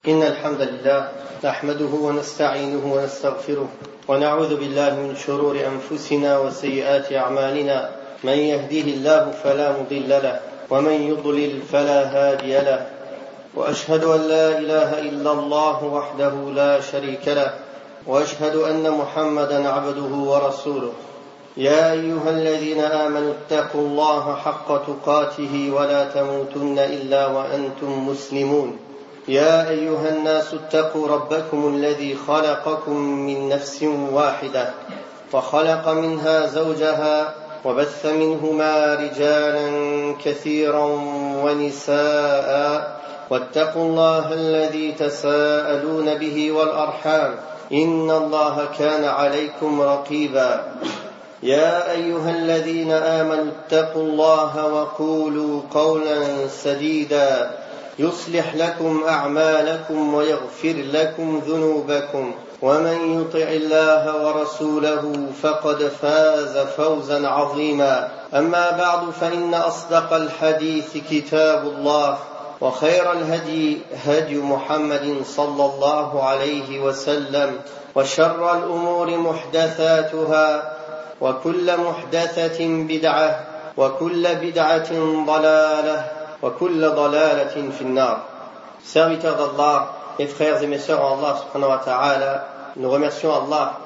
إن الحمد لله نحمده ونستعينه ونستغفره ونعوذ بالله من شرور أنفسنا وسيئات أعمالنا من يهديه الله فلا مضل له ومن يضلل فلا هادي له وأشهد أن لا إله إلا الله وحده لا شريك له وأشهد أن محمدا عبده ورسوله يا أيها الذين آمنوا اتقوا الله حق تقاته ولا تموتن إلا وأنتم مسلمون يا أيها الناس اتقوا ربكم الذي خلقكم من نفس واحدة وخلق منها زوجها وبث منهما رجالا كثيرا ونساء واتقوا الله الذي تساءلون به والأرحام إن الله كان عليكم رقيبا يا أيها الذين آمنوا اتقوا الله وقولوا قولا سديدا يصلح لكم أعمالكم ويغفر لكم ذنوبكم ومن يطع الله ورسوله فقد فاز فوزا عظيما أما بعد فإن أصدق الحديث كتاب الله وخير الهدي هدي محمد صلى الله عليه وسلم وشر الأمور محدثاتها وكل محدثة بدعة وكل بدعة ضلالة وكل ضلالة في النار. Serviteurs d'Allah et frères et mes sœurs en Allah subhanahu wa ta'ala, nous remercions Allah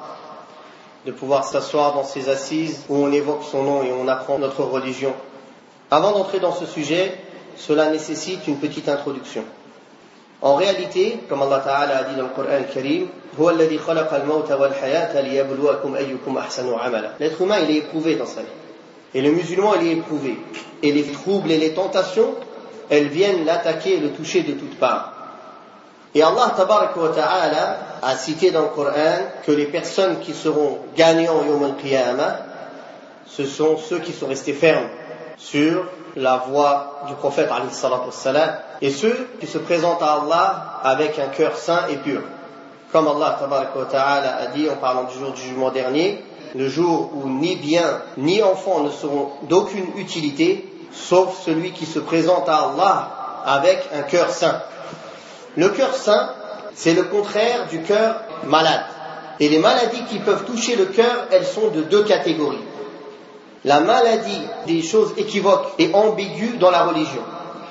de pouvoir s'asseoir dans ces assises où on évoque son nom et on apprend notre religion. Avant d'entrer dans ce sujet, cela nécessite une petite introduction. En réalité, comme Allah Ta'ala a dit dans le Coran al-Karim, هو الذي خلق الموت والحياة ليبلوكم أيكم أحسن عملا. L'être humain, il est éprouvé dans sa vie. Et le musulman, il est éprouvé. Et les troubles et les tentations, elles viennent l'attaquer et le toucher de toutes parts. Et Allah Tabaraka wa Ta'ala a cité dans le Coran que les personnes qui seront gagnants Yawm al-Qiyamah, ce sont ceux qui sont restés fermes sur la voie du prophète alayhi salatu wassalam, et ceux qui se présentent à Allah avec un cœur sain et pur. Comme Allah Tabaraka wa Ta'ala a dit en parlant du jour du jugement dernier, le jour où ni bien ni enfants ne seront d'aucune utilité, sauf celui qui se présente à Allah avec un cœur sain. Le cœur sain, c'est le contraire du cœur malade. Et les maladies qui peuvent toucher le cœur, elles sont de deux catégories. La maladie des choses équivoques et ambiguës dans la religion.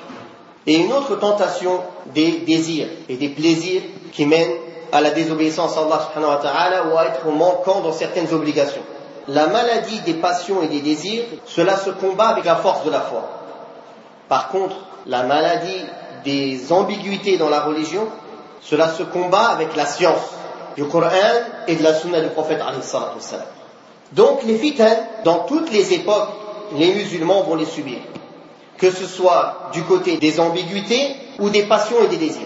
Et une autre tentation des désirs et des plaisirs qui mènent à la désobéissance à Allah subhanahu wa ta'ala ou à être manquant dans certaines obligations. La maladie des passions et des désirs, cela se combat avec la force de la foi. Par contre, la maladie des ambiguïtés dans la religion, cela se combat avec la science du Coran et de la sunna du prophète alayhi salatu wassalam. Donc les fitan, dans toutes les époques, les musulmans vont les subir. Que ce soit du côté des ambiguïtés ou des passions et des désirs.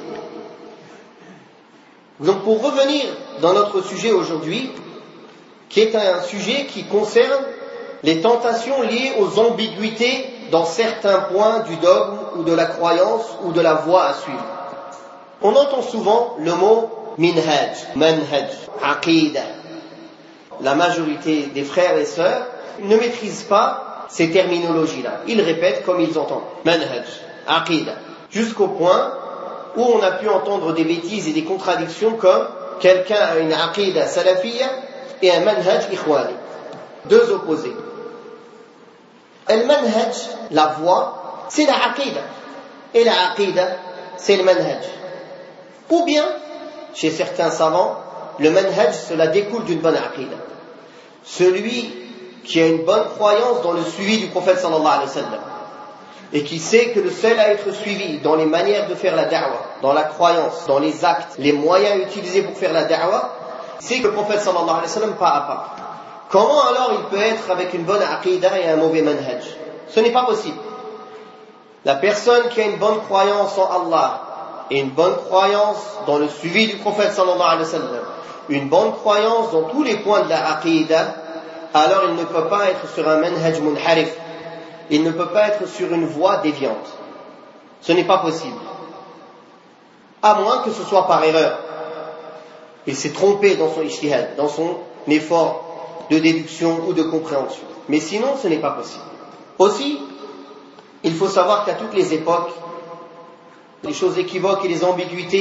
Donc pour revenir dans notre sujet aujourd'hui, qui est un sujet qui concerne les tentations liées aux ambiguïtés dans certains points du dogme ou de la croyance ou de la voie à suivre. On entend souvent le mot minhaj, manhaj, aqida. La majorité des frères et sœurs ne maîtrisent pas ces terminologies-là. Ils répètent comme ils entendent. Manhaj, aqida. Jusqu'au point où on a pu entendre des bêtises et des contradictions comme quelqu'un a une aqida salafiyya et un manhaj ikhwani. Deux opposés. Le manhaj, la voie, c'est la aqida. Et la aqida, c'est le manhaj. Ou bien, chez certains savants, le manhaj, cela découle d'une bonne aqida. Celui qui a une bonne croyance dans le suivi du prophète sallallahu alayhi wa sallam et qui sait que le seul à être suivi dans les manières de faire la da'wah, dans la croyance, dans les actes, les moyens utilisés pour faire la da'wah, c'est que le prophète sallallahu alayhi wa sallam pas à pas. Comment alors il peut être avec une bonne aqida et un mauvais manhaj? Ce n'est pas possible. La personne qui a une bonne croyance en Allah et une bonne croyance dans le suivi du prophète sallallahu alayhi wa sallam, une bonne croyance dans tous les points de la aqida, alors il ne peut pas être sur un manhaj munharif. Il ne peut pas être sur une voie déviante. Ce n'est pas possible. À moins que ce soit par erreur. Il s'est trompé dans son ijtihad, dans son effort de déduction ou de compréhension. Mais sinon, ce n'est pas possible. Aussi, il faut savoir qu'à toutes les époques, les choses équivoques et les ambiguïtés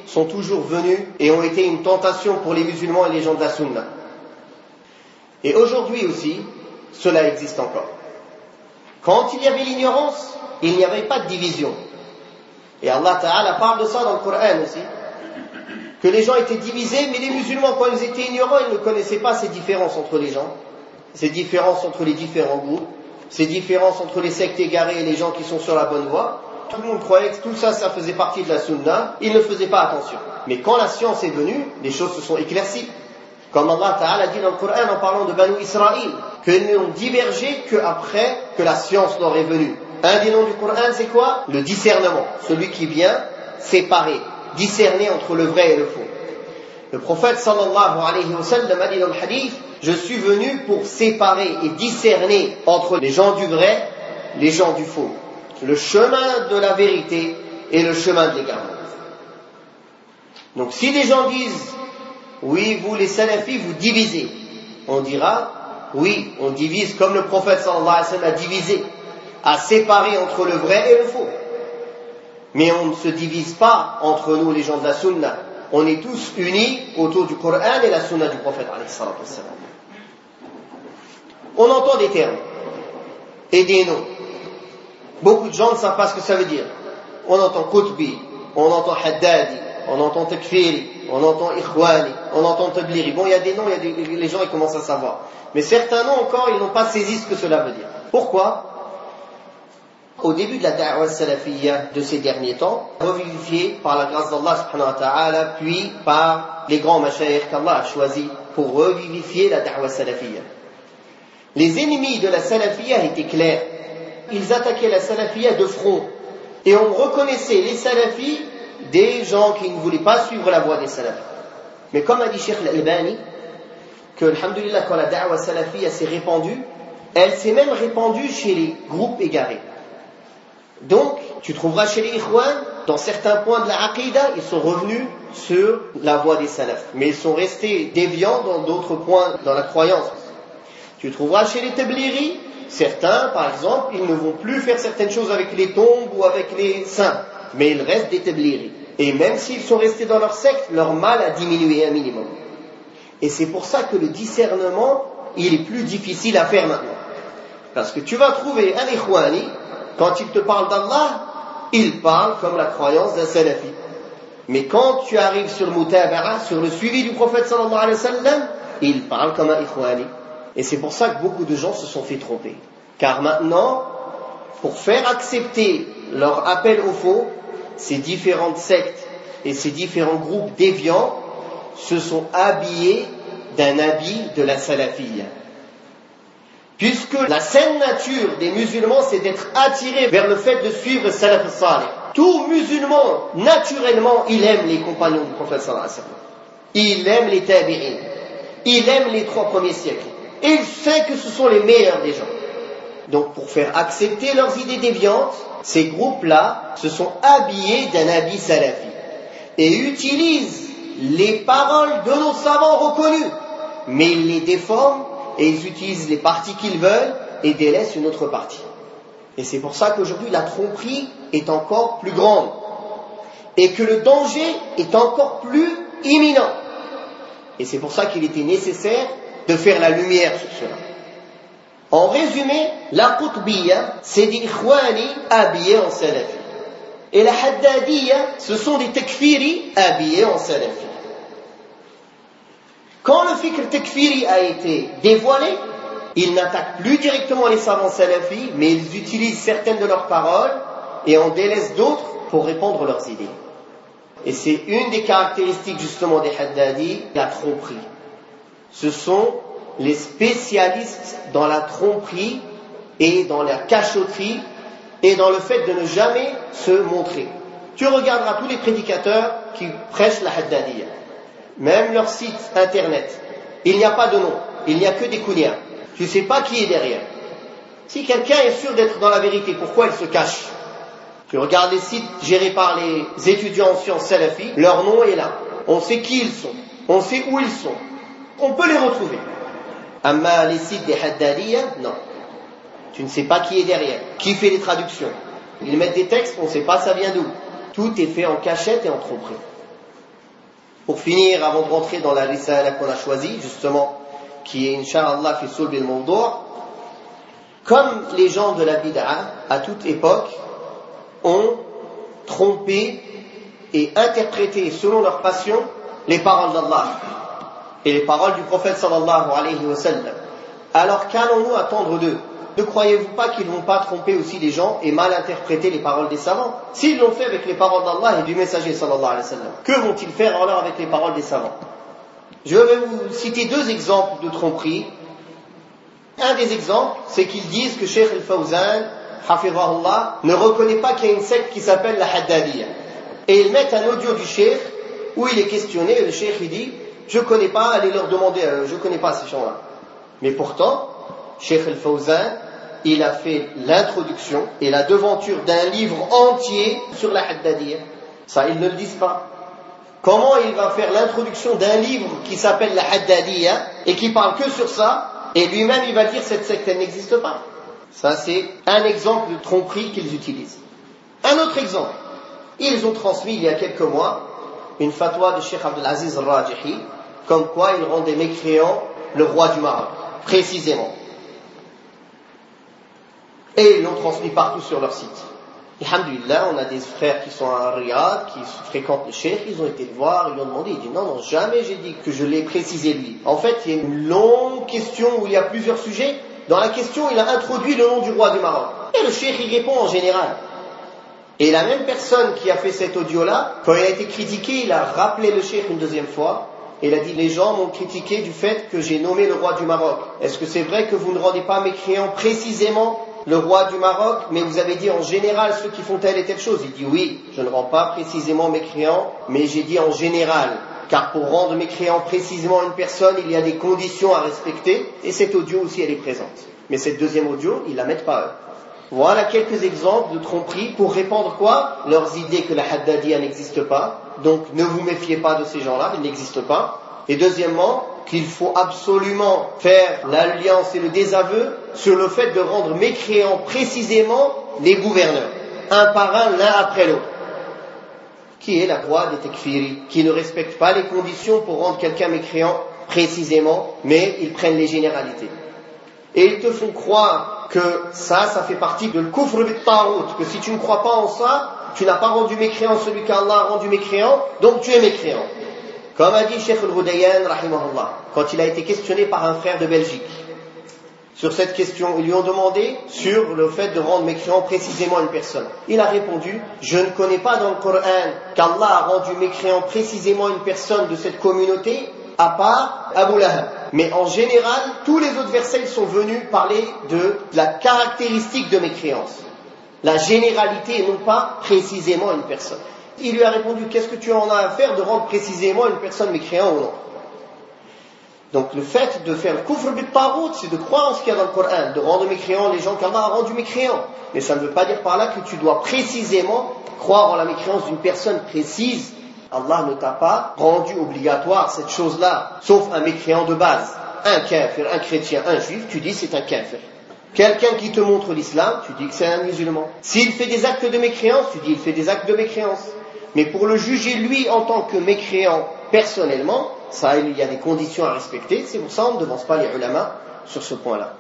sont toujours venus et ont été une tentation pour les musulmans et les gens de la Sunna. Et aujourd'hui aussi, cela existe encore. Quand il y avait l'ignorance, il n'y avait pas de division. Et Allah Ta'ala parle de ça dans le Coran aussi. Que les gens étaient divisés, mais les musulmans, quand ils étaient ignorants, ils ne connaissaient pas ces différences entre les gens, ces différences entre les différents groupes, ces différences entre les sectes égarées et les gens qui sont sur la bonne voie. Tout le monde croyait que tout ça, ça faisait partie de la Sunna, ils ne faisaient pas attention. Mais quand la science est venue, les choses se sont éclaircies. Comme Allah Ta'ala dit dans le Coran en parlant de Banu Israël, qu'ils n'ont divergé qu'après que la science leur est venue. Un des noms du Coran, c'est quoi? Le discernement, celui qui vient séparer, discerner entre le vrai et le faux. Le prophète sallallahu alayhi wa sallam a dit dans le hadith, je suis venu pour séparer et discerner entre les gens du vrai, les gens du faux, le chemin de la vérité et le chemin de l'égarement. Donc si des gens disent, oui, vous les salafis, vous divisez, on dira, oui, on divise comme le prophète sallallahu alayhi wa sallam a divisé, a séparé entre le vrai et le faux. Mais on ne se divise pas entre nous les gens de la Sunna. On est tous unis autour du Coran et la Sunna du prophète alayhi salatu wassalam. On entend des termes et des noms. Beaucoup de gens ne savent pas ce que ça veut dire. On entend Qutbi, on entend Haddadi, on entend Takfiri, on entend Ikhwani, on entend Tabliri. Bon, il y a des noms, les gens ils commencent à savoir. Mais certains noms encore, ils n'ont pas saisi ce que cela veut dire. Pourquoi? Au début de la da'wa salafiyya de ces derniers temps, revivifiée par la grâce d'Allah subhanahu wa ta'ala, puis par les grands mashayikh qu'Allah a choisis pour revivifier la da'wa salafiyya. Les ennemis de la salafiyya étaient clairs. Ils attaquaient la salafiyya de front. Et on reconnaissait les salafis des gens qui ne voulaient pas suivre la voie des salafis. Mais comme a dit Cheikh Al-Albani, que, alhamdulillah, quand la da'wa salafiyya s'est répandue, elle s'est même répandue chez les groupes égarés. Donc, tu trouveras chez les Ikhwan, dans certains points de la Aqidah, ils sont revenus sur la voie des salafs. Mais ils sont restés déviants dans d'autres points dans la croyance. Tu trouveras chez les Tabliri, certains, par exemple, ils ne vont plus faire certaines choses avec les tombes ou avec les saints. Mais ils restent des Tabliri. Et même s'ils sont restés dans leur secte, leur mal a diminué un minimum. Et c'est pour ça que le discernement, il est plus difficile à faire maintenant. Parce que tu vas trouver un Ikhwani, quand il te parle d'Allah, il parle comme la croyance d'un salafi. Mais quand tu arrives sur le mutaba'a, sur le suivi du prophète sallallahu alayhi wa sallam, il parle comme un ikhwani. Et c'est pour ça que beaucoup de gens se sont fait tromper. Car maintenant, pour faire accepter leur appel au faux, ces différentes sectes et ces différents groupes déviants se sont habillés d'un habit de la salafiyya. Puisque la saine nature des musulmans, c'est d'être attirés vers le fait de suivre le salaf salih. Tout musulman, naturellement, il aime les compagnons du prophète sallallahu alayhi wa sallam. Il aime les tabi'in. Il aime les 3 premiers siècles. Et il sait que ce sont les meilleurs des gens. Donc, pour faire accepter leurs idées déviantes, ces groupes-là se sont habillés d'un habit salafi. Et utilisent les paroles de nos savants reconnus. Mais ils les déforment et ils utilisent les parties qu'ils veulent et délaissent une autre partie. Et c'est pour ça qu'aujourd'hui la tromperie est encore plus grande et que le danger est encore plus imminent. Et c'est pour ça qu'il était nécessaire de faire la lumière sur cela. En résumé, la Qutbiyya, c'est des Ikhwani habillés en salafi. Et la Haddadiyya, ce sont des Takfiri habillés en salafi. Quand le fikr takfiri a été dévoilé, ils n'attaquent plus directement les savants salafis, mais ils utilisent certaines de leurs paroles et en délaissent d'autres pour répandre leurs idées. Et c'est une des caractéristiques justement des Haddadi, la tromperie. Ce sont les spécialistes dans la tromperie et dans la cachotterie et dans le fait de ne jamais se montrer. Tu regarderas tous les prédicateurs qui prêchent la Haddadiyya. Même leur site internet, il n'y a pas de nom, il n'y a que des kunyas. Tu ne sais pas qui est derrière. Si quelqu'un est sûr d'être dans la vérité, pourquoi il se cache? Tu regardes les sites gérés par les étudiants en sciences salafis, leur nom est là. On sait qui ils sont, on sait où ils sont. On peut les retrouver. Amma les sites des Haddadiyya, non. Tu ne sais pas qui est derrière, qui fait les traductions. Ils mettent des textes, on ne sait pas ça vient d'où. Tout est fait en cachette et en tromperie. Pour finir, avant de rentrer dans la risala qu'on a choisie, justement, qui est Inch'Allah fi sulb al-mawdu', comme les gens de la bid'a, à toute époque, ont trompé et interprété selon leur passion les paroles d'Allah et les paroles du prophète sallallahu alayhi wa sallam. Alors qu'allons-nous attendre d'eux? Ne croyez-vous pas qu'ils ne vont pas tromper aussi les gens et mal interpréter les paroles des savants? S'ils l'ont fait avec les paroles d'Allah et du messager sallallahu alayhi wa sallam, que vont-ils faire alors avec les paroles des savants? Je vais vous citer deux exemples de tromperie. Un des exemples, c'est qu'ils disent que Cheikh al-Fawzan, hafizahullah, ne reconnaît pas qu'il y a une secte qui s'appelle la Haddadiyya. Et ils mettent un audio du Cheikh où il est questionné et le Cheikh il dit « Je ne connais pas, allez leur demander, je ne connais pas ces gens-là. » Mais pourtant, Cheikh al-Fawzan, il a fait l'introduction et la devanture d'un livre entier sur la Haddadiyya. Ça, ils ne le disent pas. Comment il va faire l'introduction d'un livre qui s'appelle la Haddadiyya et qui parle que sur ça, et lui-même il va dire cette secte elle n'existe pas? Ça c'est un exemple de tromperie qu'ils utilisent. Un autre exemple, ils ont transmis il y a quelques mois une fatwa de Cheikh Abdelaziz al-Rajihi, comme quoi il rendait mécréant le roi du Maroc, précisément. Et ils l'ont transmis partout sur leur site. Alhamdulillah, on a des frères qui sont à Riyad, qui fréquentent le cheikh, ils ont été le voir, ils lui ont demandé, il dit non, jamais j'ai dit que je l'ai précisé lui. En fait, il y a une longue question où il y a plusieurs sujets. Dans la question, il a introduit le nom du roi du Maroc. Et le cheikh, il répond en général. Et la même personne qui a fait cet audio-là, quand il a été critiqué, il a rappelé le cheikh une deuxième fois. Et il a dit, les gens m'ont critiqué du fait que j'ai nommé le roi du Maroc. Est-ce que c'est vrai que vous ne rendez pas mécréant précisément le roi du Maroc, mais vous avez dit en général ceux qui font telle et telle chose? Il dit oui, je ne rends pas précisément mécréant, mais j'ai dit en général, car pour rendre mécréant précisément une personne, il y a des conditions à respecter, et cette audio aussi elle est présente. Mais cette deuxième audio, ils la mettent pas eux. Voilà quelques exemples de tromperie pour répandre quoi? Leurs idées que la Haddadiyya n'existe pas, donc ne vous méfiez pas de ces gens-là, ils n'existent pas. Et deuxièmement, qu'il faut absolument faire l'alliance et le désaveu sur le fait de rendre mécréants précisément les gouverneurs, un par un, l'un après l'autre, qui est la voie des tekfiri, qui ne respectent pas les conditions pour rendre quelqu'un mécréant précisément, mais ils prennent les généralités. Et ils te font croire que ça fait partie de l'kufr bit-taghut, que si tu ne crois pas en ça, tu n'as pas rendu mécréant celui qu'Allah a rendu mécréant, donc tu es mécréant. Comme a dit Cheikh al-Ghudayyan, rahimahullah, quand il a été questionné par un frère de Belgique, sur cette question, ils lui ont demandé sur le fait de rendre mécréant précisément une personne. Il a répondu, je ne connais pas dans le Coran qu'Allah a rendu mécréant précisément une personne de cette communauté, à part Abu Lahab. Mais en général, tous les autres versets sont venus parler de la caractéristique de mécréance. La généralité et non pas précisément une personne. Il lui a répondu, qu'est-ce que tu en as à faire de rendre précisément une personne mécréant ou non? Donc le fait de faire le kufr bit-taghut, c'est de croire en ce qu'il y a dans le Coran, de rendre mécréants les gens qu'Allah a rendus mécréants. Mais ça ne veut pas dire par là que tu dois précisément croire en la mécréance d'une personne précise. Allah ne t'a pas rendu obligatoire cette chose-là, sauf un mécréant de base. Un kafir, un chrétien, un juif, tu dis c'est un kafir. Quelqu'un qui te montre l'islam, tu dis que c'est un musulman. S'il fait des actes de mécréance, tu dis il fait des actes de mécréance. Mais pour le juger lui en tant que mécréant personnellement, ça il y a des conditions à respecter, c'est pour ça qu'on ne devance pas les ulama sur ce point-là.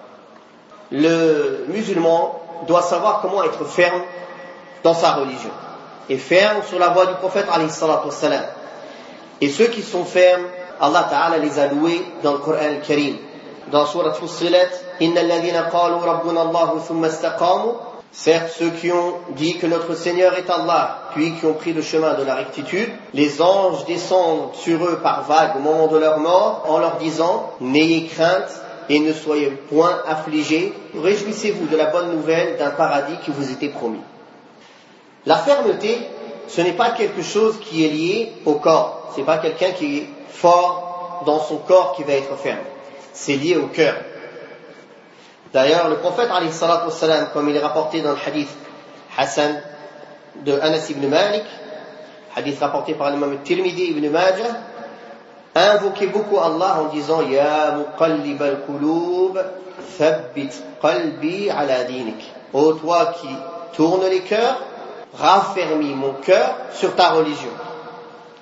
Le musulman doit savoir comment être ferme dans sa religion et ferme sur la voie du prophète alayhi salatu wassalam. Et ceux qui sont fermes, Allah Ta'ala les a loués dans le Coran al-Karim. Dans Surat Fussilat, Inna alladhina qalu rabbuna Allahu thumma istaqamu. Certes, ceux qui ont dit que notre Seigneur est Allah, puis qui ont pris le chemin de la rectitude, les anges descendent sur eux par vagues au moment de leur mort, en leur disant, n'ayez crainte et ne soyez point affligés, réjouissez-vous de la bonne nouvelle d'un paradis qui vous était promis. La fermeté, ce n'est pas quelque chose qui est lié au corps, c'est pas quelqu'un qui est fort dans son corps qui va être ferme, c'est lié au cœur. D'ailleurs, le prophète, alayhi salatu wassalam, comme il est rapporté dans le hadith Hassan de Anas ibn Malik, hadith rapporté par l'imam al-Tirmidhi ibn Majah, a invoqué beaucoup Allah en disant Ya muqallib al-qulub, thabbit qalbi ala dinik. Ô toi qui tournes les cœurs, raffermis mon cœur sur ta religion.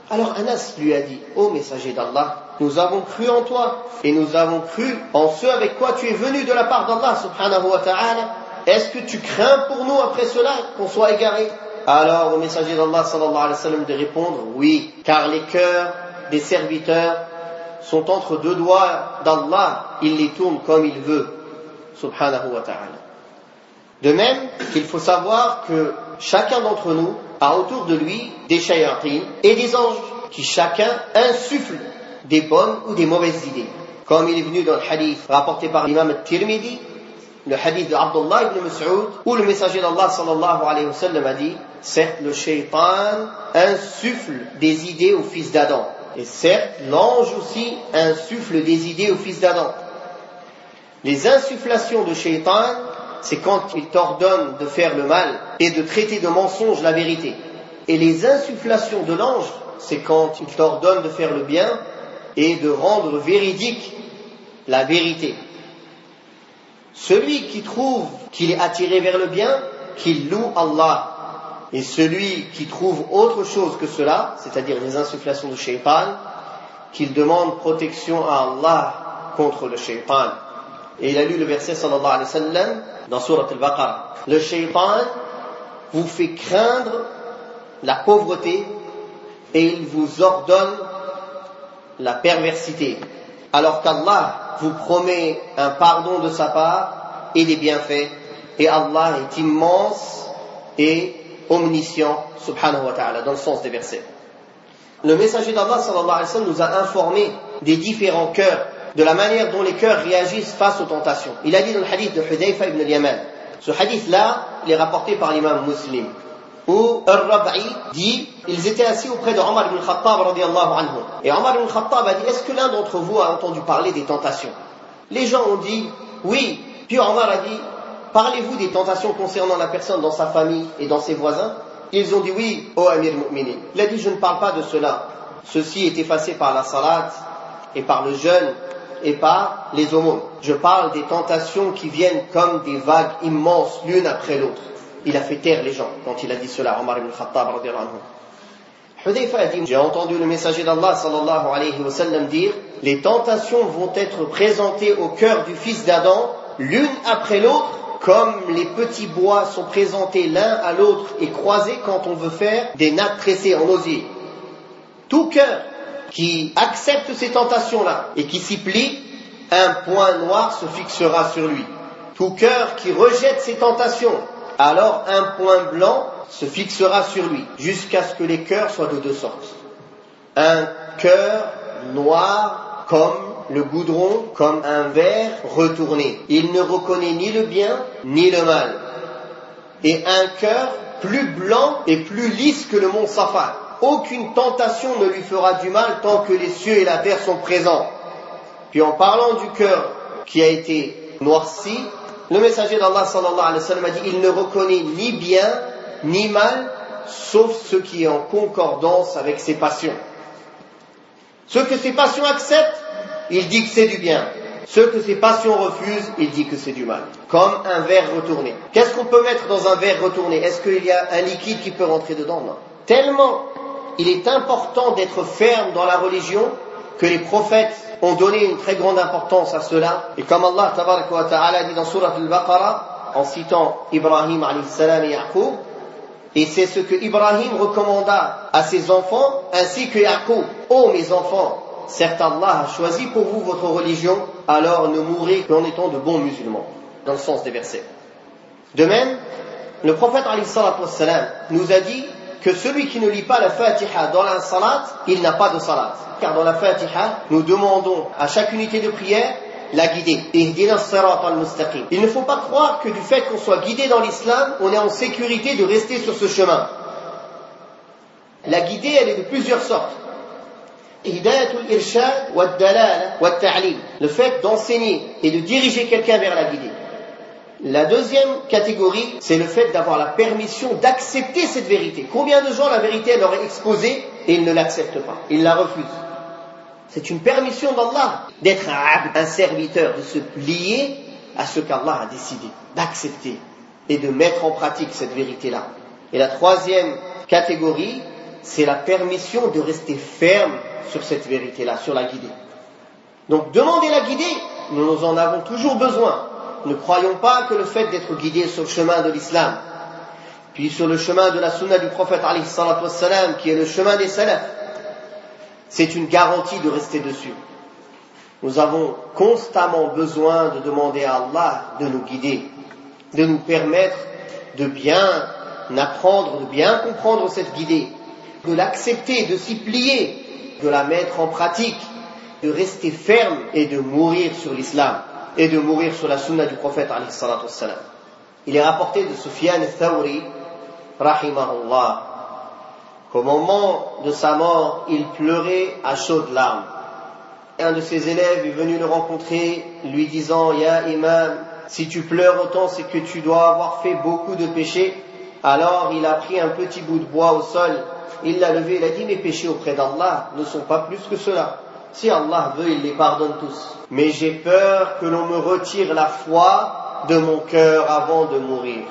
Alors Anas lui a dit, ô messager d'Allah, nous avons cru en toi et nous avons cru en ce avec quoi tu es venu de la part d'Allah subhanahu wa ta'ala. Est-ce que tu crains pour nous après cela qu'on soit égarés? Alors le messager d'Allah sallallahu alayhi wa sallam de répondre, oui, car les cœurs des serviteurs sont entre deux doigts d'Allah, il les tourne comme il veut, subhanahu wa ta'ala. De même qu'il faut savoir que chacun d'entre nous a autour de lui des shayatin et des anges qui chacun insufflent des bonnes ou des mauvaises idées. Comme il est venu dans le hadith rapporté par l'imam al-Tirmidhi, le hadith de Abdullah ibn Mas'ud, où le messager d'Allah sallallahu alayhi wa sallam a dit, certes le shaytan insuffle des idées au fils d'Adam, et certes l'ange aussi insuffle des idées au fils d'Adam. Les insufflations de shaytan, c'est quand il t'ordonne de faire le mal et de traiter de mensonge la vérité. Et les insufflations de l'ange, c'est quand il t'ordonne de faire le bien et de rendre véridique la vérité. Celui qui trouve qu'il est attiré vers le bien, qu'il loue Allah. Et celui qui trouve autre chose que cela, c'est-à-dire les insufflations de shaytan, qu'il demande protection à Allah contre le shaytan. Et il a lu le verset sallallahu alayhi wa sallam dans Surat al-Baqarah. Le shaytan vous fait craindre la pauvreté et il vous ordonne la perversité. Alors qu'Allah vous promet un pardon de sa part et des bienfaits. Et Allah est immense et omniscient, subhanahu wa ta'ala, dans le sens des versets. Le messager d'Allah sallallahu alayhi wa sallam nous a informé des différents cœurs, de la manière dont les cœurs réagissent face aux tentations. Il a dit dans le hadith de Hudayfa ibn al-Yaman, ce hadith-là, il est rapporté par l'imam Muslim, où Ar-Rab'i dit, ils étaient assis auprès de Omar ibn al-Khattab radiyallahu anhu. Et Omar ibn al-Khattab a dit, est-ce que l'un d'entre vous a entendu parler des tentations? Les gens ont dit, oui. Puis Omar a dit, parlez-vous des tentations concernant la personne dans sa famille et dans ses voisins? Ils ont dit oui, ô Amir al-Mu'minin. Il a dit, je ne parle pas de cela. Ceci est effacé par la salat et par le jeûne et par les aumônes. Je parle des tentations qui viennent comme des vagues immenses l'une après l'autre. Il a fait taire les gens quand il a dit cela, Omar ibn Khattab radiyallahu anhu. Hudayfa a dit, j'ai entendu le messager d'Allah sallallahu alayhi wa sallam dire, les tentations vont être présentées au cœur du fils d'Adam l'une après l'autre, comme les petits bois sont présentés l'un à l'autre et croisés quand on veut faire des nappes tressées en osier. Tout cœur qui accepte ces tentations-là et qui s'y plie, un point noir se fixera sur lui. Tout cœur qui rejette ces tentations, alors un point blanc se fixera sur lui, jusqu'à ce que les cœurs soient de deux sortes. Un cœur noir comme le goudron, comme un verre retourné. Il ne reconnaît ni le bien ni le mal. Et un cœur plus blanc et plus lisse que le mont Safa. Aucune tentation ne lui fera du mal tant que les cieux et la terre sont présents. Puis en parlant du cœur qui a été noirci, le messager d'Allah sallallahu alayhi wa sallam a dit, il ne reconnaît ni bien ni mal, sauf ce qui est en concordance avec ses passions. Ce que ses passions acceptent, il dit que c'est du bien. Ce que ses passions refusent, il dit que c'est du mal. Comme un verre retourné. Qu'est-ce qu'on peut mettre dans un verre retourné? Est-ce qu'il y a un liquide qui peut rentrer dedans? Non. Tellement il est important d'être ferme dans la religion que les prophètes ont donné une très grande importance à cela. Et comme Allah tabaraka wa ta'ala dit dans Surat al-Baqarah, en citant Ibrahim alayhi salam et Yaqub, et c'est ce que Ibrahim recommanda à ses enfants, ainsi que Yaqub. Ô mes enfants, certes Allah a choisi pour vous votre religion, alors ne mourrez qu'en étant de bons musulmans, dans le sens des versets. De même, le prophète alayhi salatu wassalam nous a dit que celui qui ne lit pas la Fatiha dans la salat, il n'a pas de salat. Car dans la Fatiha, nous demandons à chaque unité de prière la guidée. Ihdina as-sirata al-mustaqim. Il ne faut pas croire que du fait qu'on soit guidé dans l'islam, on est en sécurité de rester sur ce chemin. La guidée, elle est de plusieurs sortes. Hidayatul irshad wa ad-dalala wa at-ta'lim. Le fait d'enseigner et de diriger quelqu'un vers la guidée. La deuxième catégorie, c'est le fait d'avoir la permission d'accepter cette vérité. Combien de gens la vérité elle leur est exposée et ils ne l'acceptent pas, ils la refusent. C'est une permission d'Allah d'être un serviteur, de se plier à ce qu'Allah a décidé, d'accepter et de mettre en pratique cette vérité-là. Et la troisième catégorie, c'est la permission de rester ferme sur cette vérité-là, sur la guidée. Donc demander la guidée, nous en avons toujours besoin. Ne croyons pas que le fait d'être guidé sur le chemin de l'islam, puis sur le chemin de la sunna du prophète alayhi salatu wassalam, qui est le chemin des salafs, c'est une garantie de rester dessus. Nous avons constamment besoin de demander à Allah de nous guider, de nous permettre de bien apprendre, de bien comprendre cette guidée, de l'accepter, de s'y plier, de la mettre en pratique, de rester ferme et de mourir sur l'islam et de mourir sur la sunna du prophète alayhi salatu wassalam. Il est rapporté de Sufyan al-Thawri rahimahullah qu'au moment de sa mort, il pleurait à chaudes larmes. Un de ses élèves est venu le rencontrer, lui disant: Ya imam, si tu pleures autant, c'est que tu dois avoir fait beaucoup de péchés. Alors il a pris un petit bout de bois au sol, il l'a levé, il a dit: mes péchés auprès d'Allah ne sont pas plus que cela. Si Allah veut, il les pardonne tous. Mais j'ai peur que l'on me retire la foi de mon cœur avant de mourir.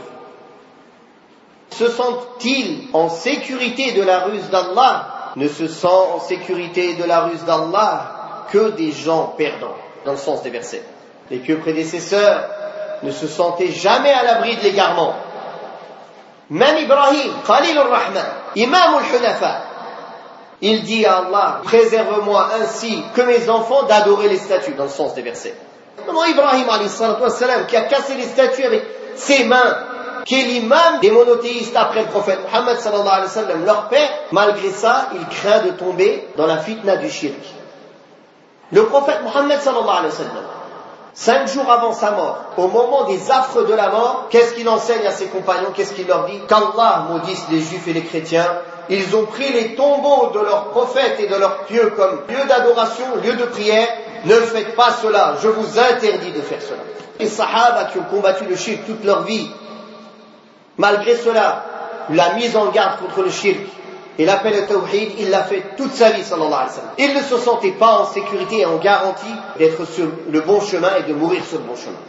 Se sentent-ils en sécurité de la ruse d'Allah? Ne se sent en sécurité de la ruse d'Allah que des gens perdants, dans le sens des versets. Les pieux prédécesseurs ne se sentaient jamais à l'abri de l'égarement. Même Ibrahim, Khalil ar-Rahman, Imam al-Hunafa, il dit à Allah: préserve-moi ainsi que mes enfants d'adorer les statues, dans le sens des versets. Comment Ibrahim alayhi salatu wassalam, qui a cassé les statues avec ses mains, qui est l'imam des monothéistes après le prophète Muhammad sallallahu alayhi wa sallam, leur père, malgré ça, il craint de tomber dans la fitna du shirk. Le prophète Muhammad sallallahu alayhi wa sallam, 5 jours avant sa mort, au moment des affres de la mort, qu'est-ce qu'il enseigne à ses compagnons? Qu'est-ce qu'il leur dit? Qu'Allah maudisse les juifs et les chrétiens. Ils ont pris les tombeaux de leurs prophètes et de leurs pieux comme lieu d'adoration, lieu de prière. Ne faites pas cela, je vous interdis de faire cela. Les sahaba qui ont combattu le shirk toute leur vie, malgré cela, la mise en garde contre le shirk et l'appel au tawhid, il l'a fait toute sa vie, sallallahu alayhi wa sallam. Il ne se sentait pas en sécurité et en garantie d'être sur le bon chemin et de mourir sur le bon chemin.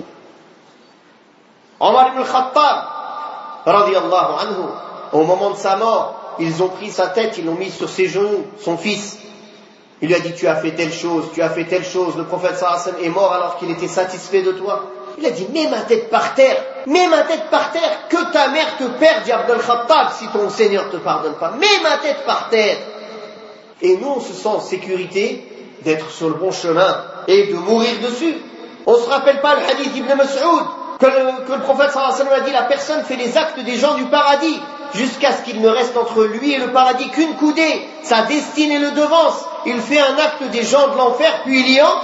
Omar ibn al-Khattab, radiyallahu anhu, au moment de sa mort, ils ont pris sa tête, ils l'ont mise sur ses genoux, son fils. Il lui a dit: tu as fait telle chose, tu as fait telle chose. Le prophète sallallahu alayhi wa sallam est mort alors qu'il était satisfait de toi. Il a dit: mets ma tête par terre, que ta mère te perde, Abd al-Khattab, si ton Seigneur ne te pardonne pas. Mets ma tête par terre. Et nous, on se sent en sécurité d'être sur le bon chemin et de mourir dessus. On ne se rappelle pas le hadith d'Ibn Mas'ud, que le prophète sallallahu alayhi wa sallam a dit: la personne fait les actes des gens du paradis, jusqu'à ce qu'il ne reste entre lui et le paradis qu'une coudée. Sa destinée le devance. Il fait un acte des gens de l'enfer, puis il y entre.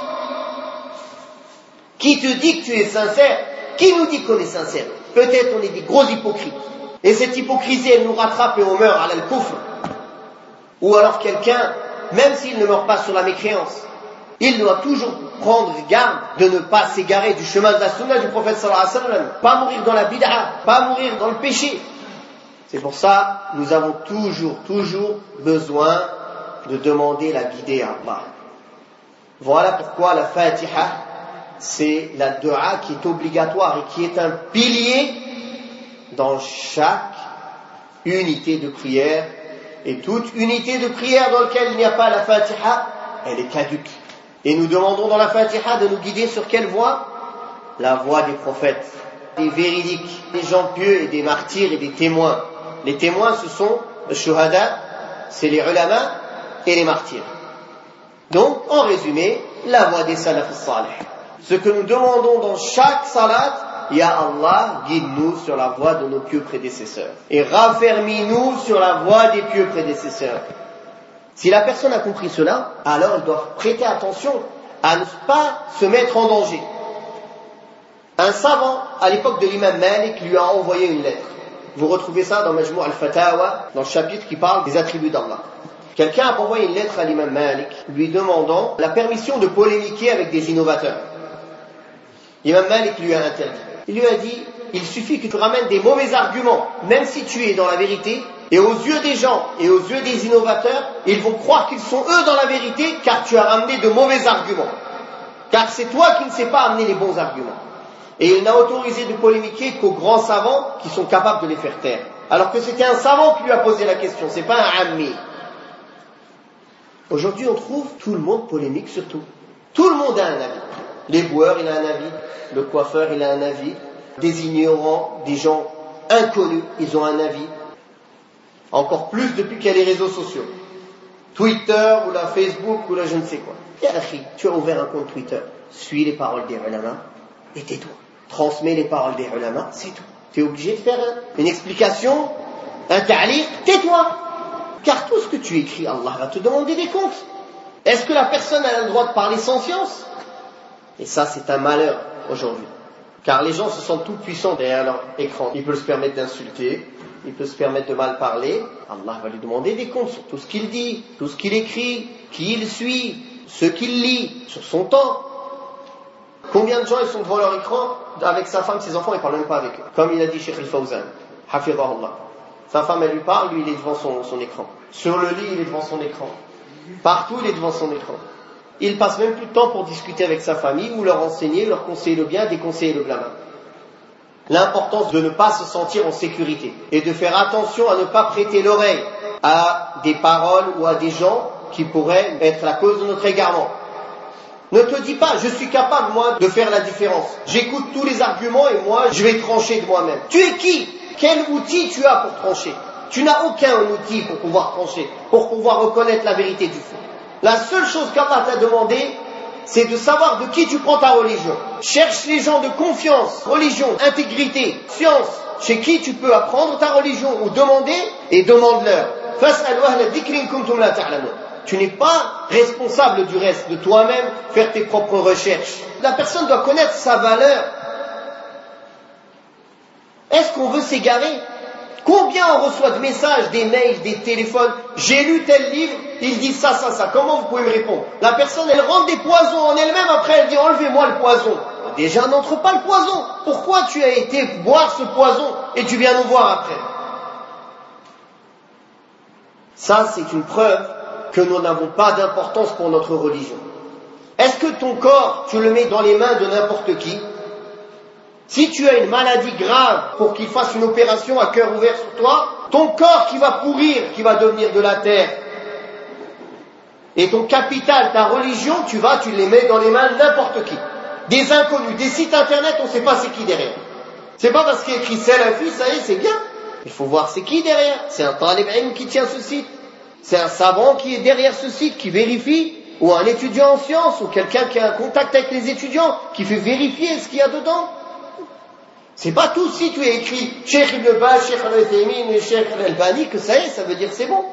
Qui te dit que tu es sincère? Qui nous dit qu'on est sincère? Peut-être on est des gros hypocrites. Et cette hypocrisie, elle nous rattrape et on meurt à l'al-kufr. Ou alors quelqu'un, même s'il ne meurt pas sur la mécréance, il doit toujours prendre garde de ne pas s'égarer du chemin de la sunna du prophète sallallahu alayhi wa sallam. Pas mourir dans la bid'a, pas mourir dans le péché. C'est pour ça, nous avons toujours besoin de demander la guidée à Allah. Voilà pourquoi la Fatiha, c'est la dua qui est obligatoire et qui est un pilier dans chaque unité de prière. Et toute unité de prière dans laquelle il n'y a pas la Fatiha, elle est caduque. Et nous demandons dans la Fatiha de nous guider sur quelle voie? La voie des prophètes, des véridiques, des gens pieux et des martyrs et des témoins. Les témoins, ce sont les shuhada, c'est les ulama et les martyrs. Donc, en résumé, la voie des salaf salih. Ce que nous demandons dans chaque salat: Ya Allah, guide-nous sur la voie de nos pieux prédécesseurs. Et raffermis-nous sur la voie des pieux prédécesseurs. Si la personne a compris cela, alors elle doit prêter attention à ne pas se mettre en danger. Un savant, à l'époque de l'imam Malik, lui a envoyé une lettre. Vous retrouvez ça dans Majmou' al-Fatawa, dans le chapitre qui parle des attributs d'Allah. Quelqu'un a envoyé une lettre à l'imam Malik, lui demandant la permission de polémiquer avec des innovateurs. L'imam Malik lui a interdit. Il lui a dit: il suffit que tu ramènes des mauvais arguments, même si tu es dans la vérité, et aux yeux des gens et aux yeux des innovateurs, ils vont croire qu'ils sont eux dans la vérité, car tu as ramené de mauvais arguments. Car c'est toi qui ne sais pas amener les bons arguments. Et il n'a autorisé de polémiquer qu'aux grands savants qui sont capables de les faire taire. Alors que c'était un savant qui lui a posé la question, c'est pas un ammi. Aujourd'hui, on trouve tout le monde polémique sur tout. Tout le monde a un avis. L'éboueur, il a un avis. Le coiffeur, il a un avis. Des ignorants, des gens inconnus, ils ont un avis. Encore plus depuis qu'il y a les réseaux sociaux. Twitter, ou la Facebook, ou la je ne sais quoi. Tu as ouvert un compte Twitter. Suis les paroles des ulama et tais-toi. Transmets les paroles des ulama, c'est tout. Tu es obligé de faire une explication, un ta'liq, tais-toi. Car tout ce que tu écris, Allah va te demander des comptes. Est-ce que la personne a le droit de parler sans science? Et ça, c'est un malheur aujourd'hui. Car les gens se sentent tout puissants derrière leur écran. Ils peuvent se permettre d'insulter, ils peuvent se permettre de mal parler. Allah va lui demander des comptes sur tout ce qu'il dit, tout ce qu'il écrit, qui il suit, ce qu'il lit, sur son temps. Combien de gens ils sont devant leur écran avec sa femme, ses enfants, ils ne parlent même pas avec eux. Comme il a dit Cheikh Al-Fawzan, Hafidhahullah. Sa femme, elle lui parle, lui, il est devant son écran. Sur le lit, il est devant son écran. Partout, il est devant son écran. Il passe même plus de temps pour discuter avec sa famille ou leur enseigner, leur conseiller le bien, déconseiller le blâme. L'importance de ne pas se sentir en sécurité et de faire attention à ne pas prêter l'oreille à des paroles ou à des gens qui pourraient être la cause de notre égarement. Ne te dis pas, je suis capable, moi, de faire la différence. J'écoute tous les arguments et moi, je vais trancher de moi-même. Tu es qui? Quel outil tu as pour trancher? Tu n'as aucun outil pour pouvoir trancher, pour pouvoir reconnaître la vérité du faux. La seule chose qu'Allah t'a demandé, c'est de savoir de qui tu prends ta religion. Cherche les gens de confiance, religion, intégrité, science, chez qui tu peux apprendre ta religion ou demander, et demande-leur. Tu n'es pas responsable du reste, de toi-même, faire tes propres recherches. La personne doit connaître sa valeur. Est-ce qu'on veut s'égarer? Combien on reçoit de messages, des mails, des téléphones? J'ai lu tel livre, il dit ça. Comment vous pouvez me répondre? La personne, elle rentre des poisons en elle-même, après elle dit enlevez-moi le poison. Déjà, n'entre pas le poison. Pourquoi tu as été boire ce poison et tu viens nous voir après? Ça, c'est une preuve que nous n'avons pas d'importance pour notre religion. Est-ce que ton corps, tu le mets dans les mains de n'importe qui? Si tu as une maladie grave pour qu'il fasse une opération à cœur ouvert sur toi, ton corps qui va pourrir, qui va devenir de la terre, et ton capital, ta religion, tu les mets dans les mains de n'importe qui. Des inconnus, des sites internet, on ne sait pas c'est qui derrière. C'est pas parce qu'il y a écrit Salafi, ça y est, c'est bien. Il faut voir c'est qui derrière. C'est un talib ilm qui tient ce site. C'est un savant qui est derrière ce site, qui vérifie, ou un étudiant en sciences, ou quelqu'un qui a un contact avec les étudiants, qui fait vérifier ce qu'il y a dedans. C'est pas tout si tu es écrit Cheikh Ibn Baz, Cheikh Al-Uthaymin et Cheikh Al-Albani que ça y est, ça veut dire c'est bon.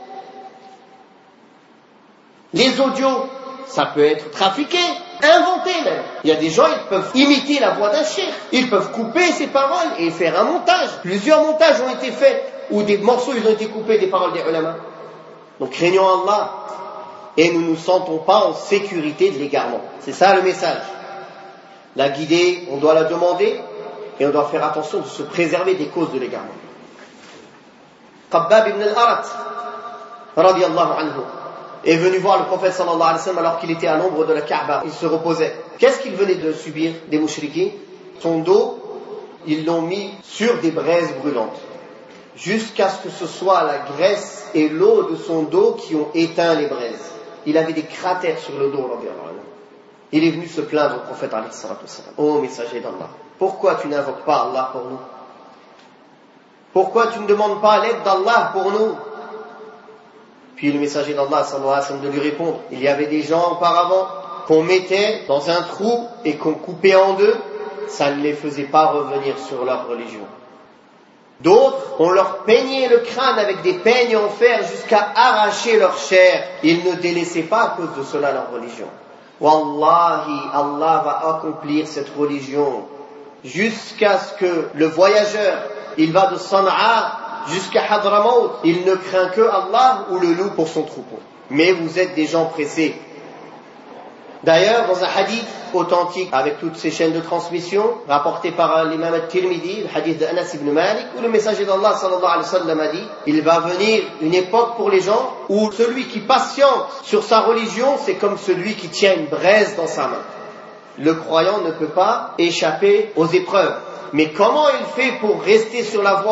Les audios, ça peut être trafiqué, inventé même. Il y a des gens, ils peuvent imiter la voix d'un cheikh, ils peuvent couper ses paroles et faire un montage. Plusieurs montages ont été faits, où des morceaux ils ont été coupés des paroles des ulama. Donc craignons Allah et nous ne nous sentons pas en sécurité de l'égarement. C'est ça le message. La guidée, on doit la demander et on doit faire attention de se préserver des causes de l'égarement. Khabbab ibn al-Arat, radiyallahu anhu, est venu voir le prophète sallallahu alayhi wa sallam alors qu'il était à l'ombre de la Kaaba. Il se reposait. Qu'est-ce qu'il venait de subir des mouchriquins? Son dos, ils l'ont mis sur des braises brûlantes. Jusqu'à ce que ce soit la graisse et l'eau de son dos qui ont éteint les braises. Il avait des cratères sur le dos. Il est venu se plaindre au prophète alayhi salatu wa sallam. Ô messager d'Allah, pourquoi tu n'invoques pas Allah pour nous? Pourquoi tu ne demandes pas l'aide d'Allah pour nous? Puis le messager d'Allah sallallahu alayhi wa sallam de lui répondre, il y avait des gens auparavant qu'on mettait dans un trou et qu'on coupait en deux, ça ne les faisait pas revenir sur leur religion. D'autres, on leur peignait le crâne avec des peignes en fer jusqu'à arracher leur chair. Ils ne délaissaient pas à cause de cela leur religion. Wallahi, Allah va accomplir cette religion jusqu'à ce que le voyageur, il va de Sana'a jusqu'à Hadramaut, il ne craint que Allah ou le loup pour son troupeau. Mais vous êtes des gens pressés. D'ailleurs, dans un hadith authentique avec toutes ces chaînes de transmission, rapporté par l'imam al-Tirmidhi, le hadith d'Anas ibn Malik, où le messager d'Allah sallallahu alayhi wa sallam a dit, il va venir une époque pour les gens où celui qui patiente sur sa religion, c'est comme celui qui tient une braise dans sa main. Le croyant ne peut pas échapper aux épreuves. Mais comment il fait pour rester sur la voie?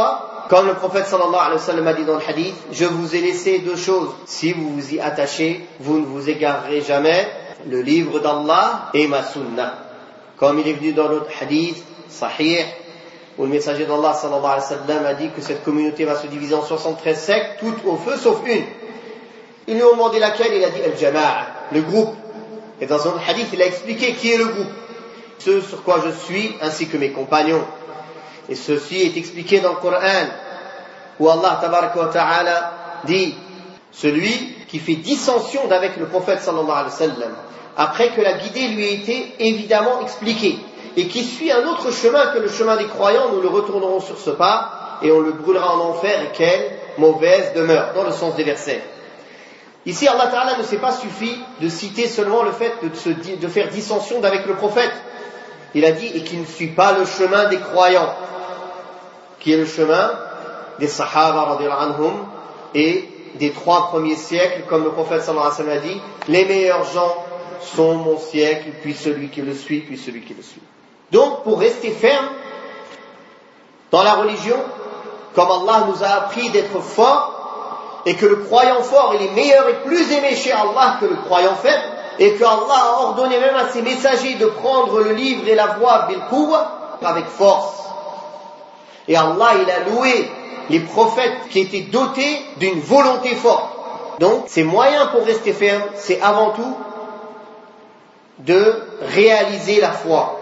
Comme le prophète sallallahu alayhi wa sallam a dit dans le hadith, je vous ai laissé deux choses. Si vous vous y attachez, vous ne vous égarerez jamais. Le livre d'Allah et ma sunnah. Comme il est venu dans l'autre hadith, sahih, où le messager d'Allah sallallahu alayhi wa sallam a dit que cette communauté va se diviser en 73 sectes, toutes au feu sauf une. Ils lui ont demandé laquelle, il a dit al-jama'a, le groupe. Et dans un autre hadith, il a expliqué qui est le groupe. Ce sur quoi je suis, ainsi que mes compagnons. Et ceci est expliqué dans le Coran, où Allah tabaraka wa ta'ala dit, celui qui fait dissension d'avec le prophète sallallahu alayhi wa sallam, après que la guidée lui ait été évidemment expliquée, et qui suit un autre chemin que le chemin des croyants, nous le retournerons sur ce pas, et on le brûlera en enfer, et quelle mauvaise demeure, dans le sens des versets. Ici, Allah Ta'ala ne s'est pas suffi de citer seulement le fait de faire dissension d'avec le prophète. Il a dit, et qui ne suit pas le chemin des croyants, qui est le chemin des Sahaba radiyallahu anhum et des 3 premiers siècles, comme le prophète sallallahu alayhi wa sallam a dit, les meilleurs gens sont mon siècle, puis celui qui le suit, puis celui qui le suit. Donc, pour rester ferme dans la religion, comme Allah nous a appris d'être forts, et que le croyant fort il est meilleur et plus aimé chez Allah que le croyant faible, et que Allah a ordonné même à ses messagers de prendre le livre et la voix bil quwwa, avec force. Et Allah il a loué les prophètes qui étaient dotés d'une volonté forte. Donc ses moyens pour rester ferme, c'est avant tout de réaliser la foi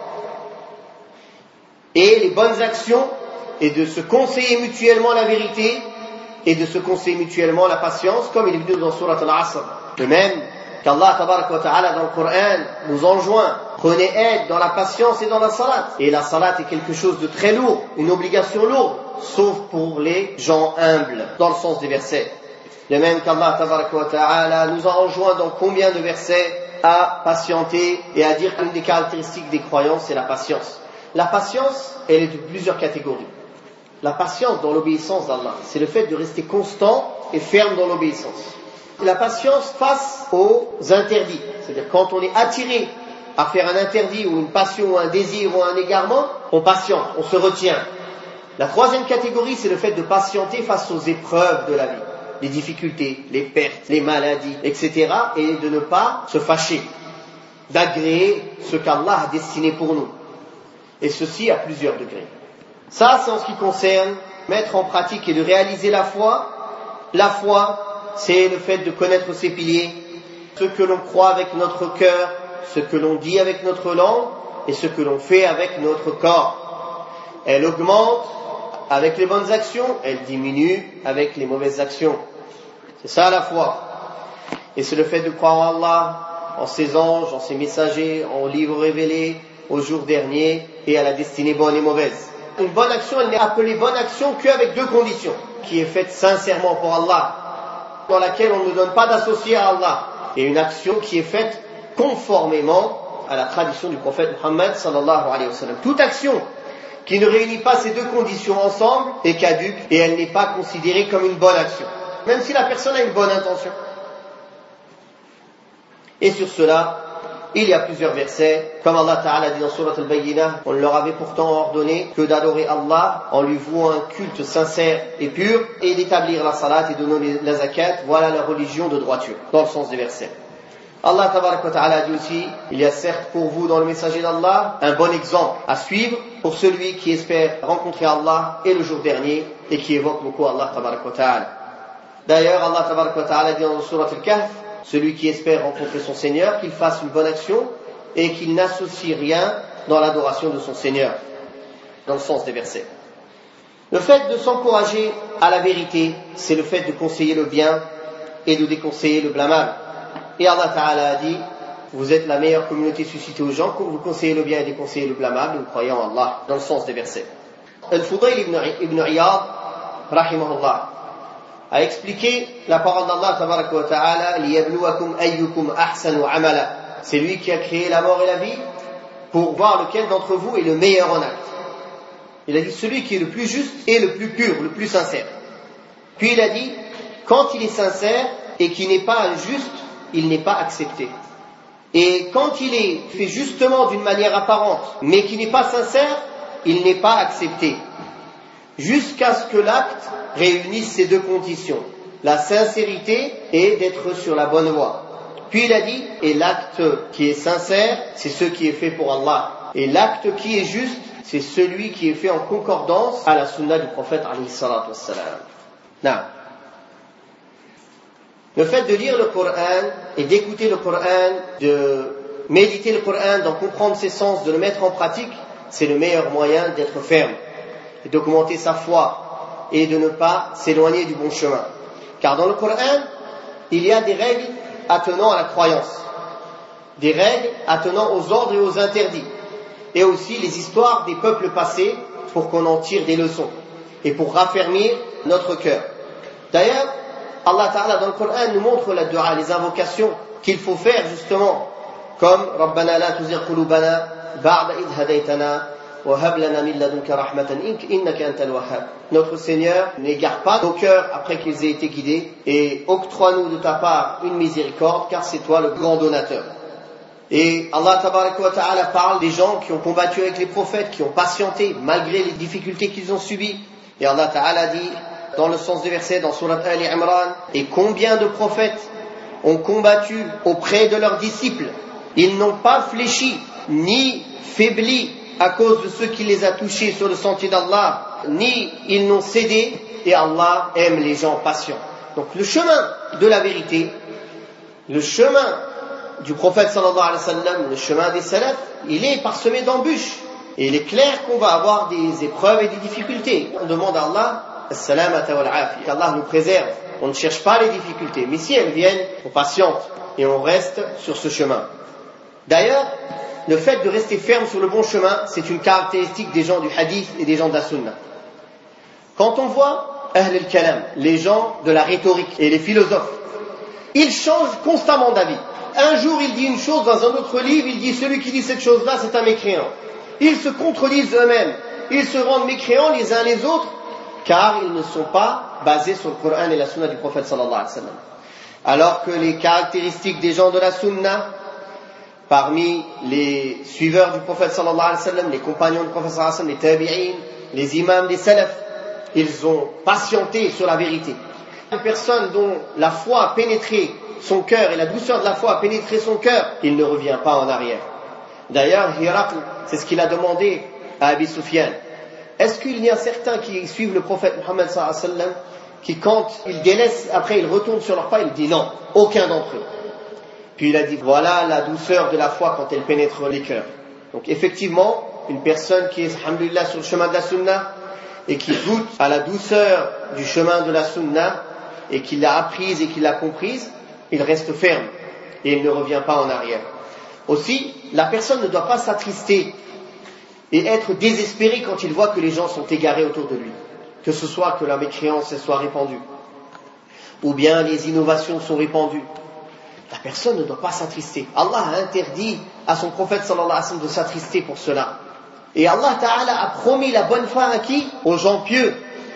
et les bonnes actions, et de se conseiller mutuellement la vérité, et de se conseiller mutuellement la patience, comme il est venu dans Surat Al-Asr. De même qu'Allah tabaraka wa ta'ala dans le Coran nous enjoint, prenez aide dans la patience et dans la salat. Et la salat est quelque chose de très lourd, une obligation lourde, sauf pour les gens humbles, dans le sens des versets. De même qu'Allah tabaraka wa ta'ala nous a enjoint dans combien de versets à patienter et à dire qu'une des caractéristiques des croyants c'est la patience. La patience, elle est de plusieurs catégories. La patience dans l'obéissance d'Allah, c'est le fait de rester constant et ferme dans l'obéissance. La patience face aux interdits, c'est-à-dire quand on est attiré à faire un interdit ou une passion ou un désir ou un égarement, on patiente, on se retient. La troisième catégorie, c'est le fait de patienter face aux épreuves de la vie, les difficultés, les pertes, les maladies, etc. et de ne pas se fâcher, d'agréer ce qu'Allah a destiné pour nous. Et ceci à plusieurs degrés. Ça, c'est en ce qui concerne mettre en pratique et de réaliser la foi. La foi, c'est le fait de connaître ses piliers, ce que l'on croit avec notre cœur, ce que l'on dit avec notre langue et ce que l'on fait avec notre corps. Elle augmente avec les bonnes actions, elle diminue avec les mauvaises actions. C'est ça la foi. Et c'est le fait de croire en Allah, en ses anges, en ses messagers, en livres révélés, au jour dernier et à la destinée bonne et mauvaise. Une bonne action, elle n'est appelée bonne action qu'avec 2 conditions, qui est faite sincèrement pour Allah, dans laquelle on ne donne pas d'associé à Allah, et une action qui est faite conformément à la tradition du prophète Muhammad sallallahu alayhi wa sallam. Toute action qui ne réunit pas ces 2 conditions ensemble est caduque et elle n'est pas considérée comme une bonne action, même si la personne a une bonne intention. Et sur cela, il y a plusieurs versets, comme Allah Ta'ala dit dans Surat Al-Bayyinah, on leur avait pourtant ordonné que d'adorer Allah en lui vouant un culte sincère et pur, et d'établir la salat et de donner la zakat, voilà la religion de droiture, dans le sens des versets. Allah Ta'ala dit aussi, il y a certes pour vous dans le messager d'Allah un bon exemple à suivre pour celui qui espère rencontrer Allah et le jour dernier et qui évoque beaucoup Allah Ta'ala. D'ailleurs, Allah Ta'ala dit dans Surat Al-Kahf, celui qui espère rencontrer son Seigneur, qu'il fasse une bonne action et qu'il n'associe rien dans l'adoration de son Seigneur, dans le sens des versets. Le fait de s'encourager à la vérité, c'est le fait de conseiller le bien et de déconseiller le blâmable. Et Allah Ta'ala a dit, vous êtes la meilleure communauté suscitée aux gens, vous conseillez le bien et déconseillez le blâmable, vous croyez en Allah, dans le sens des versets. Al-Fudayl ibn Iyad, rahimahullah, a expliqué la parole d'Allah tabaraka wa ta'ala, liyabluwakum ayyukum ahsanu amala. C'est lui qui a créé la mort et la vie pour voir lequel d'entre vous est le meilleur en acte. Il a dit celui qui est le plus juste et le plus pur, le plus sincère. Puis il a dit, quand il est sincère et qu'il n'est pas injuste, il n'est pas accepté. Et quand il est fait justement d'une manière apparente, mais qui n'est pas sincère, il n'est pas accepté. jusqu'à ce que l'acte réunisse ces deux conditions, la sincérité et d'être sur la bonne voie. Puis il a dit, et l'acte qui est sincère, c'est ce qui est fait pour Allah. Et l'acte qui est juste, c'est celui qui est fait en concordance à la sunna du prophète alayhi salatu wassalam. Non. Le fait de lire le Coran et d'écouter le Coran, de méditer le Coran, d'en comprendre ses sens, de le mettre en pratique, c'est le meilleur moyen d'être ferme et d'augmenter sa foi et de ne pas s'éloigner du bon chemin. Car dans le Coran, il y a des règles attenant à la croyance, des règles attenant aux ordres et aux interdits, et aussi les histoires des peuples passés pour qu'on en tire des leçons et pour raffermir notre cœur. D'ailleurs, Allah Ta'ala dans le Coran nous montre la dua, les invocations qu'il faut faire justement, comme Rabbana la tuzigh qulubana ba'da idh hadaytana wa hab lana min ladunka rahmatan innaka antal wahhab. Notre Seigneur, n'égare pas nos cœurs après qu'ils aient été guidés et octroie-nous de ta part une miséricorde car c'est toi le grand donateur. Et Allah Tabaraka wa Ta'ala parle des gens qui ont combattu avec les prophètes, qui ont patienté malgré les difficultés qu'ils ont subies. Et Allah Ta'ala dit dans le sens des versets dans Surat Ali Imran, et combien de prophètes ont combattu auprès de leurs disciples, ils n'ont pas fléchi ni faibli à cause de ce qui les a touchés sur le sentier d'Allah, ni ils n'ont cédé, et Allah aime les gens patients. Donc le chemin de la vérité, le chemin du prophète sallallahu alayhi wa sallam, le chemin des salafs, il est parsemé d'embûches. Et il est clair qu'on va avoir des épreuves et des difficultés. On demande à Allah as-salamata wal afiya, qu'Allah nous préserve. On ne cherche pas les difficultés, mais si elles viennent, on patiente et on reste sur ce chemin. D'ailleurs, le fait de rester ferme sur le bon chemin, c'est une caractéristique des gens du hadith et des gens de la sunna. Quand on voit Ahl al-Kalam, les gens de la rhétorique et les philosophes, ils changent constamment d'avis. Un jour il dit une chose, dans un autre livre il dit celui qui dit cette chose-là c'est un mécréant. Ils se contredisent eux-mêmes, ils se rendent mécréants les uns les autres, car ils ne sont pas basés sur le Coran et la sunna du prophète sallallahu alayhi wa sallam. Alors que les caractéristiques des gens de la sunna, parmi les suiveurs du prophète sallallahu alayhi wa sallam, les compagnons du prophète sallallahu alayhi wa sallam, les tabi'in, les imams, les salafs, ils ont patienté sur la vérité. Une personne dont la foi a pénétré son cœur et la douceur de la foi a pénétré son cœur, il ne revient pas en arrière. D'ailleurs, Hiraql, c'est ce qu'il a demandé à Abi Sufyan. Est-ce qu'il y a certains qui suivent le prophète Muhammad sallallahu alayhi wa sallam, qui quand ils délaissent, après ils retournent sur leur pas, il dit non, aucun d'entre eux. Puis il a dit, voilà la douceur de la foi quand elle pénètre les cœurs. Donc effectivement, une personne qui est, alhamdulillah, sur le chemin de la sunna, et qui goûte à la douceur du chemin de la sunna, et qui l'a apprise et qui l'a comprise, il reste ferme, et il ne revient pas en arrière. Aussi, la personne ne doit pas s'attrister et être désespéré quand il voit que les gens sont égarés autour de lui. Que ce soit que la mécréance soit répandue, ou bien les innovations sont répandues. La personne ne doit pas s'attrister. Allah a interdit à son prophète sallallahu alayhi wa sallam de s'attrister pour cela. Et Allah Ta'ala a promis la bonne fin à qui? Aux gens pieux.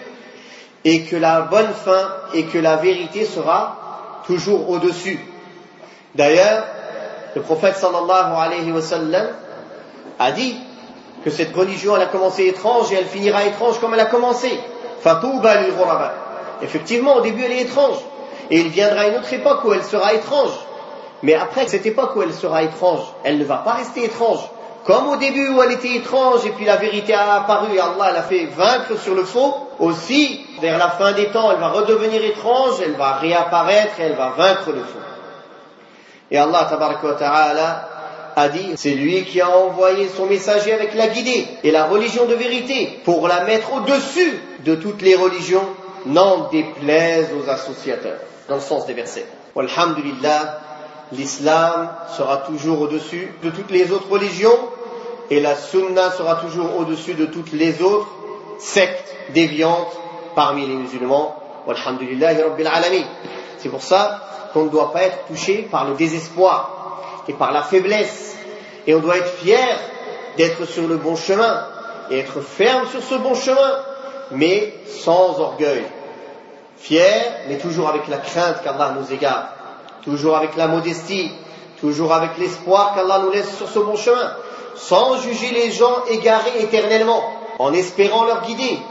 Et que la bonne fin et que la vérité sera toujours au-dessus. D'ailleurs, le prophète sallallahu alayhi wa sallam a dit que cette religion elle a commencé étrange et elle finira étrange comme elle a commencé. Fatouba lil ghuraba. Effectivement, au début elle est étrange. Et il viendra une autre époque où elle sera étrange. Mais après cette époque où elle sera étrange, elle ne va pas rester étrange. Comme au début où elle était étrange et puis la vérité a apparu et Allah l'a fait vaincre sur le faux, aussi, vers la fin des temps, elle va redevenir étrange, elle va réapparaître et elle va vaincre le faux. Et Allah tabaraka wa ta'ala a dit, c'est lui qui a envoyé son messager avec la guidée et la religion de vérité pour la mettre au-dessus de toutes les religions, n'en déplaise aux associateurs. Dans le sens des versets. Walhamdulillah, l'islam sera toujours au-dessus de toutes les autres religions et la sunna sera toujours au-dessus de toutes les autres sectes déviantes parmi les musulmans. Walhamdulillahi rabbil alamin. C'est pour ça qu'on ne doit pas être touché par le désespoir et par la faiblesse. Et on doit être fier d'être sur le bon chemin et être ferme sur ce bon chemin, mais sans orgueil. Fier, mais toujours avec la crainte qu'Allah nous égare. Toujours avec la modestie, toujours avec l'espoir qu'Allah nous laisse sur ce bon chemin, sans juger les gens égarés éternellement, en espérant leur guider,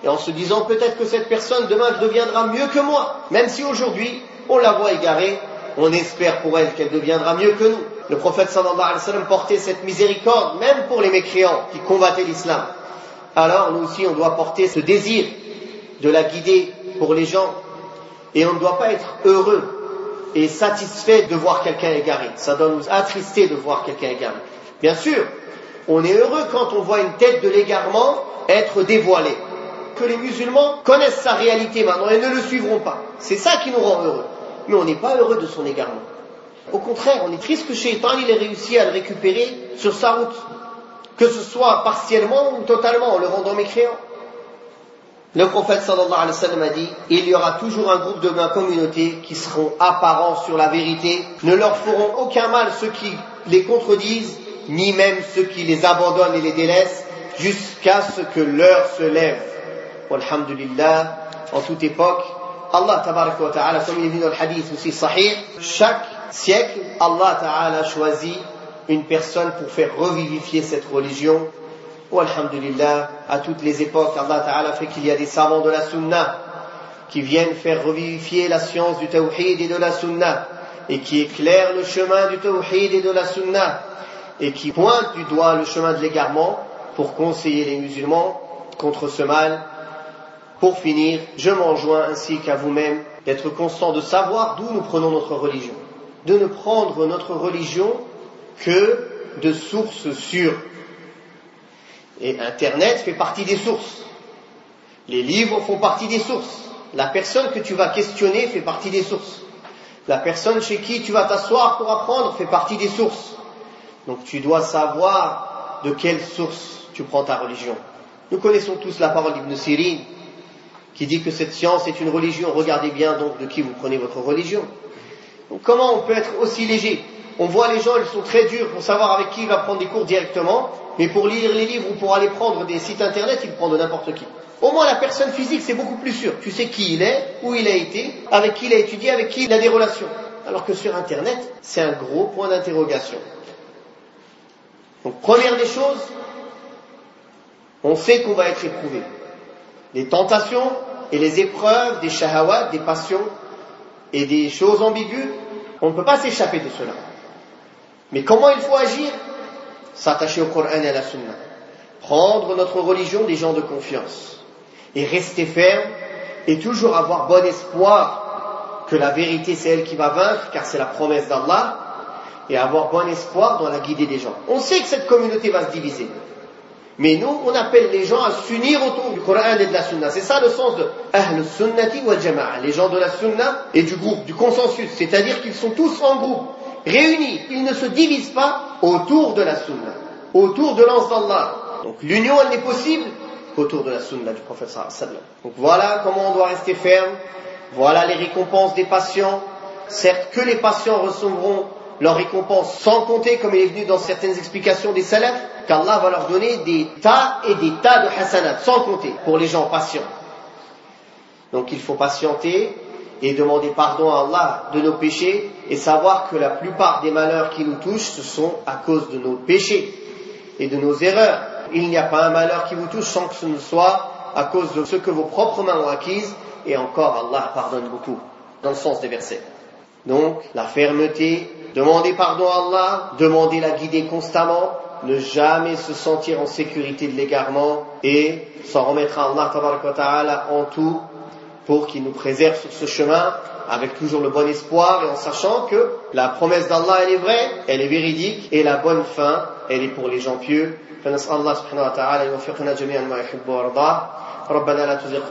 et en se disant peut-être que cette personne demain deviendra mieux que moi. Même si aujourd'hui on la voit égarée, on espère pour elle qu'elle deviendra mieux que nous. Le prophète sallallahu alayhi wa sallam portait cette miséricorde même pour les mécréants qui combattaient l'islam. Alors nous aussi on doit porter ce désir de la guider pour les gens, et on ne doit pas être heureux et satisfait de voir quelqu'un égaré. Ça doit nous attrister de voir quelqu'un égaré. Bien sûr, on est heureux quand on voit une tête de l'égarement être dévoilée, que les musulmans connaissent sa réalité maintenant et ne le suivront pas. C'est ça qui nous rend heureux. Mais on n'est pas heureux de son égarement. Au contraire, on est triste que Shaitan il ait réussi à le récupérer sur sa route, que ce soit partiellement ou totalement en le rendant mécréant. Le prophète sallallahu alayhi wa sallam a dit: il y aura toujours un groupe de ma communauté qui seront apparents sur la vérité, ne leur feront aucun mal ceux qui les contredisent, ni même ceux qui les abandonnent et les délaissent, jusqu'à ce que l'heure se lève. Walhamdulillah, en toute époque, Allah tabaraka wa ta'ala, comme il est dit dans le hadith aussi sahih, chaque siècle, Allah ta'ala choisit une personne pour faire revivifier cette religion. Alhamdulillah, à toutes les époques, Allah Ta'ala fait qu'il y a des savants de la Sunna qui viennent faire revivifier la science du Tawhid et de la Sunna, et qui éclairent le chemin du Tawhid et de la Sunna, et qui pointent du doigt le chemin de l'égarement pour conseiller les musulmans contre ce mal. Pour finir, je m'enjoins ainsi qu'à vous-même d'être constant de savoir d'où nous prenons notre religion, de ne prendre notre religion que de sources sûres. Et Internet fait partie des sources. Les livres font partie des sources. La personne que tu vas questionner fait partie des sources. La personne chez qui tu vas t'asseoir pour apprendre fait partie des sources. Donc tu dois savoir de quelle source tu prends ta religion. Nous connaissons tous la parole d'Ibn Sirin qui dit que cette science est une religion. Regardez bien donc de qui vous prenez votre religion. Donc comment on peut être aussi léger? On voit les gens, ils sont très durs pour savoir avec qui il va prendre des cours directement, mais pour lire les livres ou pour aller prendre des sites internet, il prend de n'importe qui. Au moins la personne physique, c'est beaucoup plus sûr. Tu sais qui il est, où il a été, avec qui il a étudié, avec qui il a des relations. Alors que sur internet, c'est un gros point d'interrogation. Donc première des choses, on sait qu'on va être éprouvé. Les tentations et les épreuves, des shahawat, des passions et des choses ambiguës, on ne peut pas s'échapper de cela. Mais comment il faut agir? S'attacher au Coran et à la Sunna. Prendre notre religion des gens de confiance. Et rester ferme et toujours avoir bon espoir que la vérité c'est elle qui va vaincre, car c'est la promesse d'Allah, et avoir bon espoir dans la guidée des gens. On sait que cette communauté va se diviser. Mais nous, on appelle les gens à s'unir autour du Coran et de la Sunna. C'est ça le sens de Ahl Sunnati wal Jama'a, les gens de la Sunna et du groupe, du consensus. C'est-à-dire qu'ils sont tous en groupe, réunis. Ils ne se divisent pas autour de la Sunna, autour de l'anse d'Allah. Donc l'union, elle n'est possible qu'autour de la Sunna du prophète sallallahu alayhi wa sallam. Donc voilà comment on doit rester ferme. Voilà les récompenses des patients. Certes que les patients recevront leur récompense sans compter, comme il est venu dans certaines explications des salafs, qu'Allah va leur donner des tas et des tas de hasanat, sans compter, pour les gens patients. Donc il faut patienter et demander pardon à Allah de nos péchés et savoir que la plupart des malheurs qui nous touchent, ce sont à cause de nos péchés et de nos erreurs. Il n'y a pas un malheur qui vous touche sans que ce ne soit à cause de ce que vos propres mains ont acquises, et encore Allah pardonne beaucoup, dans le sens des versets. Donc la fermeté, demander pardon à Allah, demander la guider constamment, ne jamais se sentir en sécurité de l'égarement et s'en remettre à Allah tabaraka wa ta'ala en tout pour qu'il nous préserve sur ce chemin avec toujours le bon espoir et en sachant que la promesse d'Allah elle est vraie, elle est véridique et la bonne fin elle est pour les gens pieux. فنسأل الله سبحانه وتعالى يوفقنا جميعا ما يحب ويرضاه ربنا لا تزغ